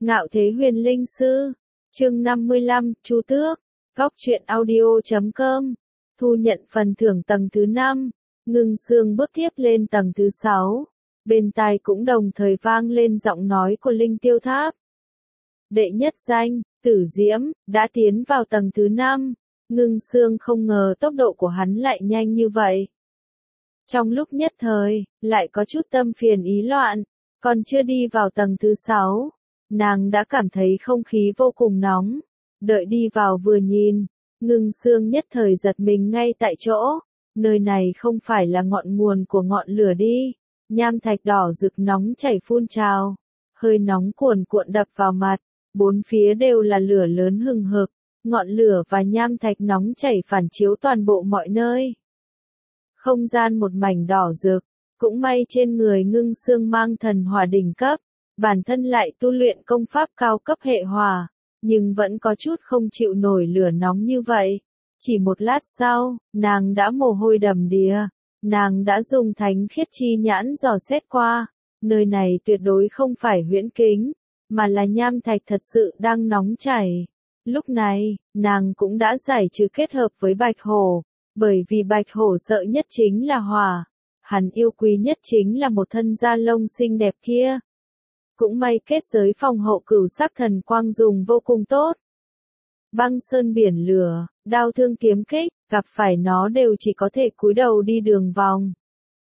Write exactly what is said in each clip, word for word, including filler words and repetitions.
Ngạo Thế Huyền Linh Sư, chương năm mươi lăm, Chu Tước, góc truyện audio chấm com, thu nhận phần thưởng tầng thứ năm, Ngưng Sương bước tiếp lên tầng thứ sáu, bên tai cũng đồng thời vang lên giọng nói của Linh Tiêu Tháp. Đệ nhất danh, Tử Diễm, đã tiến vào tầng thứ năm, Ngưng Sương không ngờ tốc độ của hắn lại nhanh như vậy. Trong lúc nhất thời, lại có chút tâm phiền ý loạn, còn chưa đi vào tầng thứ sáu. Nàng đã cảm thấy không khí vô cùng nóng, đợi đi vào vừa nhìn, Ngưng Sương nhất thời giật mình ngay tại chỗ, nơi này không phải là ngọn nguồn của ngọn lửa đi, nham thạch đỏ rực nóng chảy phun trào, hơi nóng cuồn cuộn đập vào mặt, bốn phía đều là lửa lớn hừng hực, ngọn lửa và nham thạch nóng chảy phản chiếu toàn bộ mọi nơi. Không gian một mảnh đỏ rực, cũng may trên người Ngưng Sương mang thần hỏa đỉnh cấp. Bản thân lại tu luyện công pháp cao cấp hệ hỏa, nhưng vẫn có chút không chịu nổi lửa nóng như vậy. Chỉ một lát sau, nàng đã mồ hôi đầm đìa, nàng đã dùng thánh khiết chi nhãn dò xét qua, nơi này tuyệt đối không phải huyễn kính, mà là nham thạch thật sự đang nóng chảy. Lúc này, nàng cũng đã giải trừ kết hợp với Bạch Hổ, bởi vì Bạch Hổ sợ nhất chính là hỏa, hắn yêu quý nhất chính là một thân da lông xinh đẹp kia. Cũng may kết giới phòng hộ cửu sắc thần quang dùng vô cùng tốt. Băng sơn biển lửa, đao thương kiếm kích, gặp phải nó đều chỉ có thể cúi đầu đi đường vòng.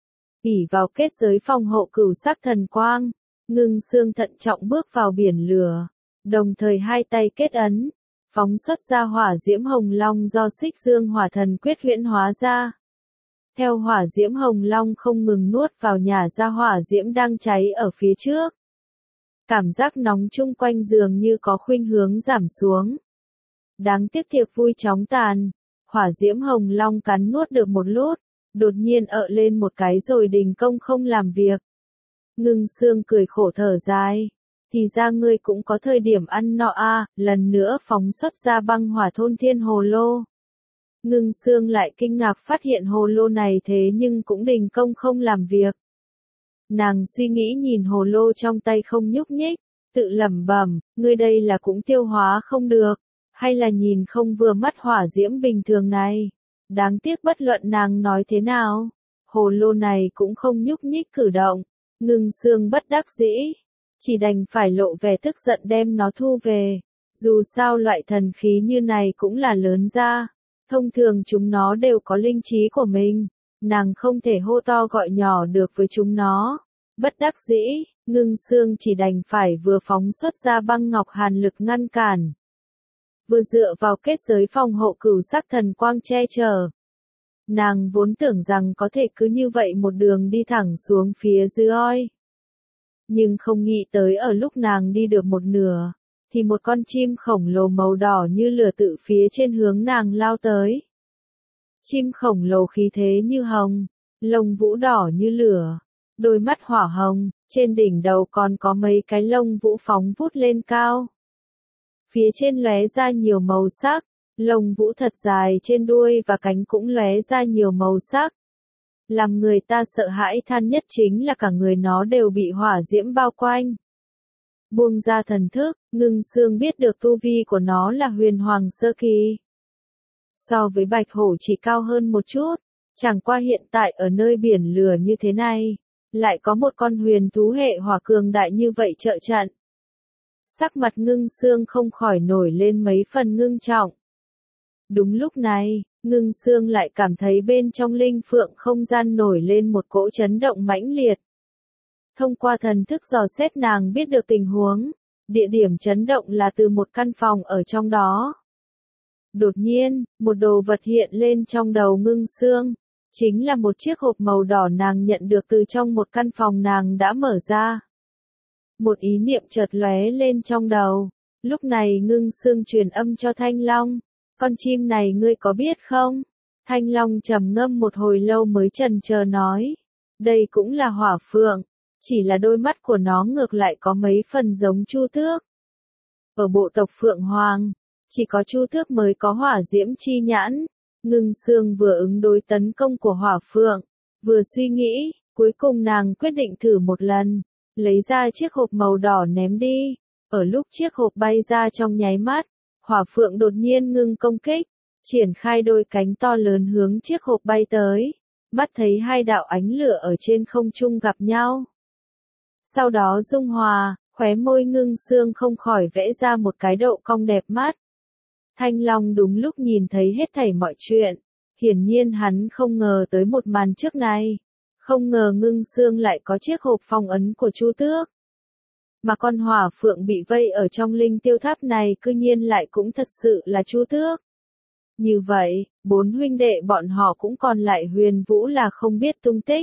ỷ vào kết giới phòng hộ cửu sắc thần quang, Ngưng Sương thận trọng bước vào biển lửa, đồng thời hai tay kết ấn, phóng xuất ra hỏa diễm hồng long do Xích Dương Hỏa Thần Quyết huyễn hóa ra. Theo hỏa diễm hồng long không ngừng nuốt vào nhả ra hỏa diễm đang cháy ở phía trước. Cảm giác nóng chung quanh dường như có khuynh hướng giảm xuống. Đáng tiếc thiệt vui chóng tàn, hỏa diễm hồng long cắn nuốt được một lút, đột nhiên ợ lên một cái rồi đình công không làm việc. Ngưng Sương cười khổ thở dài, thì ra ngươi cũng có thời điểm ăn nọ a, à, lần nữa phóng xuất ra băng hỏa thôn thiên hồ lô. Ngưng Sương lại kinh ngạc phát hiện hồ lô này thế nhưng cũng đình công không làm việc. Nàng suy nghĩ nhìn hồ lô trong tay không nhúc nhích, tự lẩm bẩm, ngươi đây là cũng tiêu hóa không được, hay là nhìn không vừa mắt hỏa diễm bình thường này. Đáng tiếc bất luận nàng nói thế nào, hồ lô này cũng không nhúc nhích cử động. Ngưng Sương bất đắc dĩ, chỉ đành phải lộ vẻ tức giận đem nó thu về. Dù sao loại thần khí như này cũng là lớn ra, thông thường chúng nó đều có linh trí của mình. Nàng không thể hô to gọi nhỏ được với chúng nó. Bất đắc dĩ, Ngưng Sương chỉ đành phải vừa phóng xuất ra băng ngọc hàn lực ngăn cản. Vừa dựa vào kết giới phòng hộ cửu sắc thần quang che chở. Nàng vốn tưởng rằng có thể cứ như vậy một đường đi thẳng xuống phía dưới. Nhưng không nghĩ tới ở lúc nàng đi được một nửa, thì một con chim khổng lồ màu đỏ như lửa tự phía trên hướng nàng lao tới. Chim khổng lồ khí thế như hồng, lông vũ đỏ như lửa, đôi mắt hỏa hồng, trên đỉnh đầu còn có mấy cái lông vũ phóng vút lên cao. Phía trên lóe ra nhiều màu sắc, lông vũ thật dài trên đuôi và cánh cũng lóe ra nhiều màu sắc. Làm người ta sợ hãi than nhất chính là cả người nó đều bị hỏa diễm bao quanh. Buông ra thần thức, Ngưng Sương biết được tu vi của nó là huyền hoàng sơ kỳ. So với Bạch Hổ chỉ cao hơn một chút, chẳng qua hiện tại ở nơi biển lửa như thế này, lại có một con huyền thú hệ hỏa cường đại như vậy trợ trận. Sắc mặt Ngưng Sương không khỏi nổi lên mấy phần ngưng trọng. Đúng lúc này, Ngưng Sương lại cảm thấy bên trong linh phượng không gian nổi lên một cỗ chấn động mãnh liệt. Thông qua thần thức dò xét nàng biết được tình huống, địa điểm chấn động là từ một căn phòng ở trong đó. Đột nhiên, một đồ vật hiện lên trong đầu Ngưng Sương, chính là một chiếc hộp màu đỏ nàng nhận được từ trong một căn phòng nàng đã mở ra. Một ý niệm chợt lóe lên trong đầu, lúc này Ngưng Sương truyền âm cho Thanh Long, con chim này ngươi có biết không? Thanh Long trầm ngâm một hồi lâu mới chần chờ nói, đây cũng là hỏa phượng, chỉ là đôi mắt của nó ngược lại có mấy phần giống Chu Tước. Ở bộ tộc Phượng Hoàng, chỉ có Chu Tước mới có hỏa diễm chi nhãn. Ngưng Sương vừa ứng đối tấn công của hỏa phượng, vừa suy nghĩ, cuối cùng nàng quyết định thử một lần, lấy ra chiếc hộp màu đỏ ném đi. Ở lúc chiếc hộp bay ra trong nháy mắt, hỏa phượng đột nhiên ngưng công kích, triển khai đôi cánh to lớn hướng chiếc hộp bay tới, mắt thấy hai đạo ánh lửa ở trên không trung gặp nhau. Sau đó dung hòa, khóe môi Ngưng Sương không khỏi vẽ ra một cái độ cong đẹp mắt. Thanh Long đúng lúc nhìn thấy hết thảy mọi chuyện, hiển nhiên hắn không ngờ tới một màn trước này, không ngờ Ngưng Sương lại có chiếc hộp phong ấn của Chu Tước. Mà con hỏa phượng bị vây ở trong linh tiêu tháp này cư nhiên lại cũng thật sự là Chu Tước. Như vậy, bốn huynh đệ bọn họ cũng còn lại Huyền Vũ là không biết tung tích.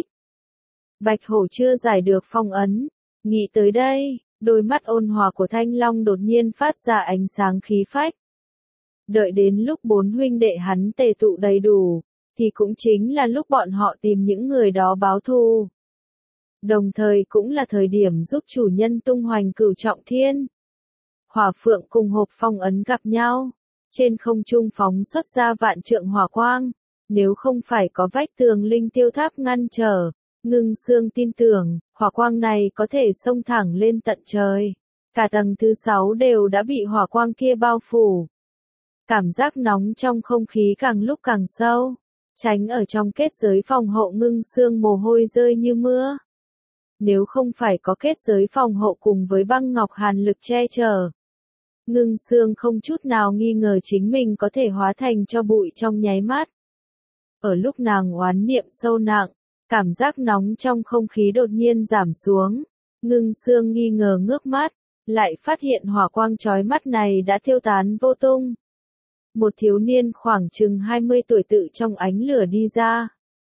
Bạch Hổ chưa giải được phong ấn, nghĩ tới đây, đôi mắt ôn hòa của Thanh Long đột nhiên phát ra ánh sáng khí phách. Đợi đến lúc bốn huynh đệ hắn tề tụ đầy đủ, thì cũng chính là lúc bọn họ tìm những người đó báo thù. Đồng thời cũng là thời điểm giúp chủ nhân tung hoành cửu trọng thiên. Hỏa phượng cùng hộp phong ấn gặp nhau, trên không trung phóng xuất ra vạn trượng hỏa quang, nếu không phải có vách tường linh tiêu tháp ngăn trở, Ngưng Sương tin tưởng, hỏa quang này có thể xông thẳng lên tận trời. Cả tầng thứ sáu đều đã bị hỏa quang kia bao phủ. Cảm giác nóng trong không khí càng lúc càng sâu, tránh ở trong kết giới phòng hộ Ngưng Sương mồ hôi rơi như mưa. Nếu không phải có kết giới phòng hộ cùng với băng ngọc hàn lực che chở, Ngưng Sương không chút nào nghi ngờ chính mình có thể hóa thành cho bụi trong nháy mắt. Ở lúc nàng oán niệm sâu nặng, cảm giác nóng trong không khí đột nhiên giảm xuống, Ngưng Sương nghi ngờ ngước mắt, lại phát hiện hỏa quang chói mắt này đã tiêu tán vô tung. Một thiếu niên khoảng chừng hai mươi tuổi tự trong ánh lửa đi ra.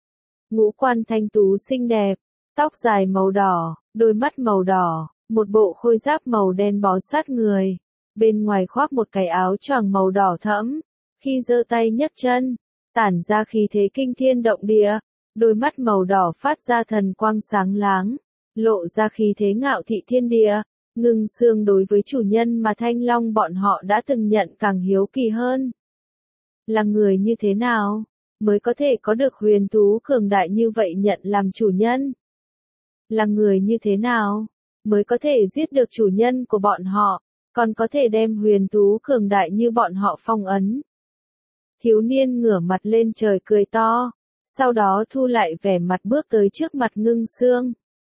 Ngũ quan thanh tú xinh đẹp, tóc dài màu đỏ, đôi mắt màu đỏ, một bộ khôi giáp màu đen bó sát người, bên ngoài khoác một cái áo choàng màu đỏ thẫm, khi giơ tay nhấc chân, tản ra khí thế kinh thiên động địa, đôi mắt màu đỏ phát ra thần quang sáng láng, lộ ra khí thế ngạo thị thiên địa. Ngưng Sương đối với chủ nhân mà Thanh Long bọn họ đã từng nhận càng hiếu kỳ hơn. Là người như thế nào, mới có thể có được huyền thú cường đại như vậy nhận làm chủ nhân? Là người như thế nào, mới có thể giết được chủ nhân của bọn họ, còn có thể đem huyền thú cường đại như bọn họ phong ấn? Thiếu niên ngửa mặt lên trời cười to, sau đó thu lại vẻ mặt bước tới trước mặt Ngưng Sương.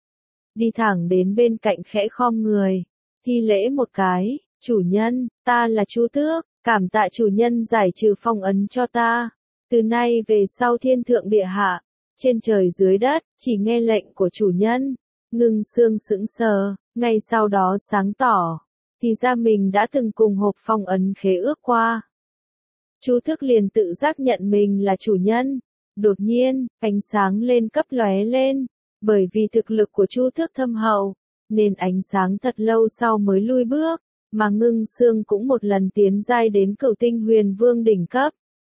Đi thẳng đến bên cạnh khẽ khom người, thi lễ một cái, chủ nhân, ta là Chu Tước, cảm tạ chủ nhân giải trừ phong ấn cho ta. Từ nay về sau thiên thượng địa hạ, trên trời dưới đất, chỉ nghe lệnh của chủ nhân. Ngưng Sương sững sờ, ngay sau đó sáng tỏ, thì ra mình đã từng cùng hộp phong ấn khế ước qua. Chu Tước liền tự giác nhận mình là chủ nhân. Đột nhiên, ánh sáng lên cấp lóe lên. Bởi vì thực lực của Chu Tước thâm hậu, nên ánh sáng thật lâu sau mới lui bước, mà Ngưng Sương cũng một lần tiến giai đến cửu tinh huyền vương đỉnh cấp.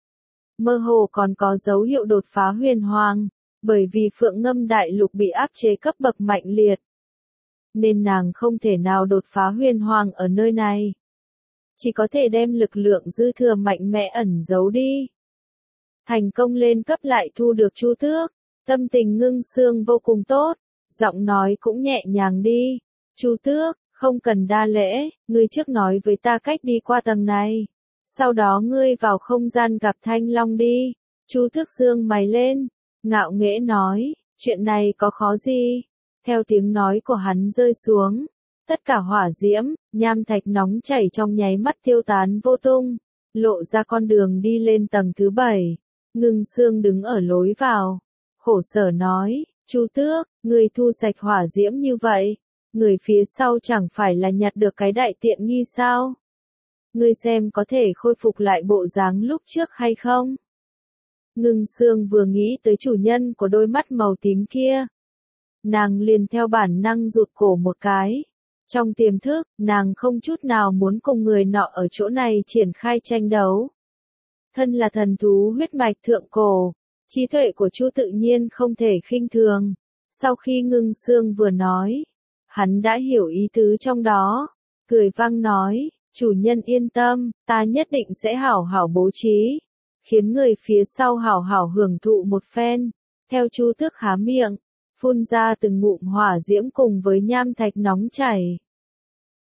Mơ hồ còn có dấu hiệu đột phá huyền hoàng, bởi vì Phượng Ngâm Đại Lục bị áp chế cấp bậc mạnh liệt, nên nàng không thể nào đột phá huyền hoàng ở nơi này. Chỉ có thể đem lực lượng dư thừa mạnh mẽ ẩn giấu đi. Thành công lên cấp lại thu được Chu Tước. Tâm tình Ngưng Sương vô cùng tốt, giọng nói cũng nhẹ nhàng đi. Chu Tước, không cần đa lễ, ngươi trước nói với ta cách đi qua tầng này. Sau đó ngươi vào không gian gặp Thanh Long đi. Chu Tước giương mày lên, ngạo nghễ nói, chuyện này có khó gì? Theo tiếng nói của hắn rơi xuống, tất cả hỏa diễm, nham thạch nóng chảy trong nháy mắt tiêu tán vô tung, lộ ra con đường đi lên tầng thứ bảy. Ngưng Sương đứng ở lối vào, khổ sở nói, Chu Tước, người thu sạch hỏa diễm như vậy, người phía sau chẳng phải là nhặt được cái đại tiện nghi sao? Ngươi xem có thể khôi phục lại bộ dáng lúc trước hay không? Ngưng Sương vừa nghĩ tới chủ nhân của đôi mắt màu tím kia, nàng liền theo bản năng rụt cổ một cái. Trong tiềm thức, nàng không chút nào muốn cùng người nọ ở chỗ này triển khai tranh đấu. Thân là thần thú huyết mạch thượng cổ, trí tuệ của Chu tự nhiên không thể khinh thường. Sau khi Ngưng Sương vừa nói, hắn đã hiểu ý tứ trong đó, cười vang nói, chủ nhân yên tâm, ta nhất định sẽ hảo hảo bố trí, khiến người phía sau hảo hảo hưởng thụ một phen. Theo Chu Tước há miệng, phun ra từng ngụm hỏa diễm cùng với nham thạch nóng chảy.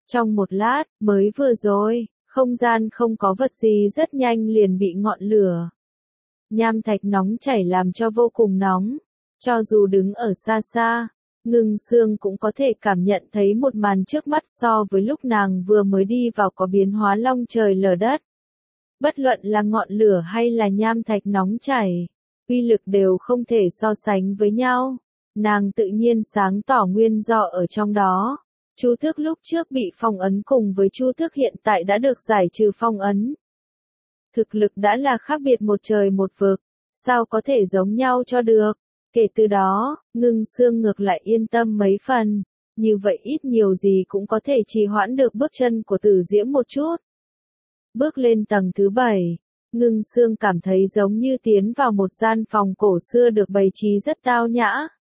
Trong một lát, mới vừa rồi, không gian không có vật gì rất nhanh liền bị ngọn lửa. Nham thạch nóng chảy làm cho vô cùng nóng. Cho dù đứng ở xa xa, Ngưng Sương cũng có thể cảm nhận thấy một màn trước mắt so với lúc nàng vừa mới đi vào có biến hóa long trời lở đất. Bất luận là ngọn lửa hay là nham thạch nóng chảy, uy lực đều không thể so sánh với nhau. Nàng tự nhiên sáng tỏ nguyên do ở trong đó. Chu Tước lúc trước bị phong ấn cùng với Chu Tước hiện tại đã được giải trừ phong ấn. Thực lực đã là khác biệt một trời một vực, sao có thể giống nhau cho được. Kể từ đó, Ngưng Sương ngược lại yên tâm mấy phần, như vậy ít nhiều gì cũng có thể trì hoãn được bước chân của Tử Diễm một chút. Bước lên tầng thứ bảy, Ngưng Sương cảm thấy giống như tiến vào một gian phòng cổ xưa được bày trí rất tao nhã.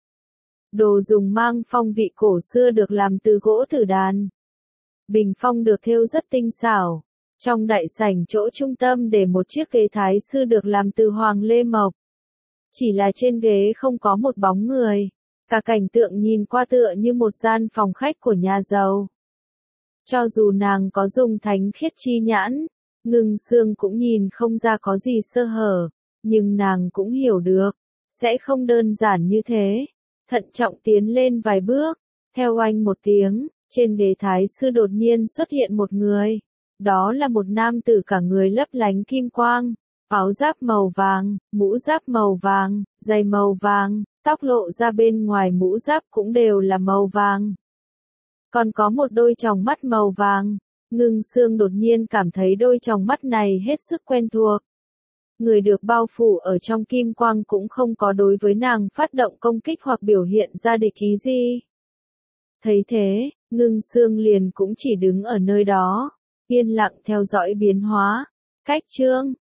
Đồ dùng mang phong vị cổ xưa được làm từ gỗ tử đàn. Bình phong được thêu rất tinh xảo. Trong đại sảnh chỗ trung tâm để một chiếc ghế thái sư được làm từ hoàng lê mộc. Chỉ là trên ghế không có một bóng người. Cả cảnh tượng nhìn qua tựa như một gian phòng khách của nhà giàu. Cho dù nàng có dùng thánh khiết chi nhãn, Ngưng Sương cũng nhìn không ra có gì sơ hở. Nhưng nàng cũng hiểu được, sẽ không đơn giản như thế. Thận trọng tiến lên vài bước, theo oanh một tiếng, trên ghế thái sư đột nhiên xuất hiện một người. Đó là một nam tử cả người lấp lánh kim quang, áo giáp màu vàng, mũ giáp màu vàng, giày màu vàng, tóc lộ ra bên ngoài mũ giáp cũng đều là màu vàng. Còn có một đôi tròng mắt màu vàng, Ngưng Sương đột nhiên cảm thấy đôi tròng mắt này hết sức quen thuộc. Người được bao phủ ở trong kim quang cũng không có đối với nàng phát động công kích hoặc biểu hiện ra địch ý gì. Thấy thế, Ngưng Sương liền cũng chỉ đứng ở nơi đó, yên lặng theo dõi biến hóa. Cách chương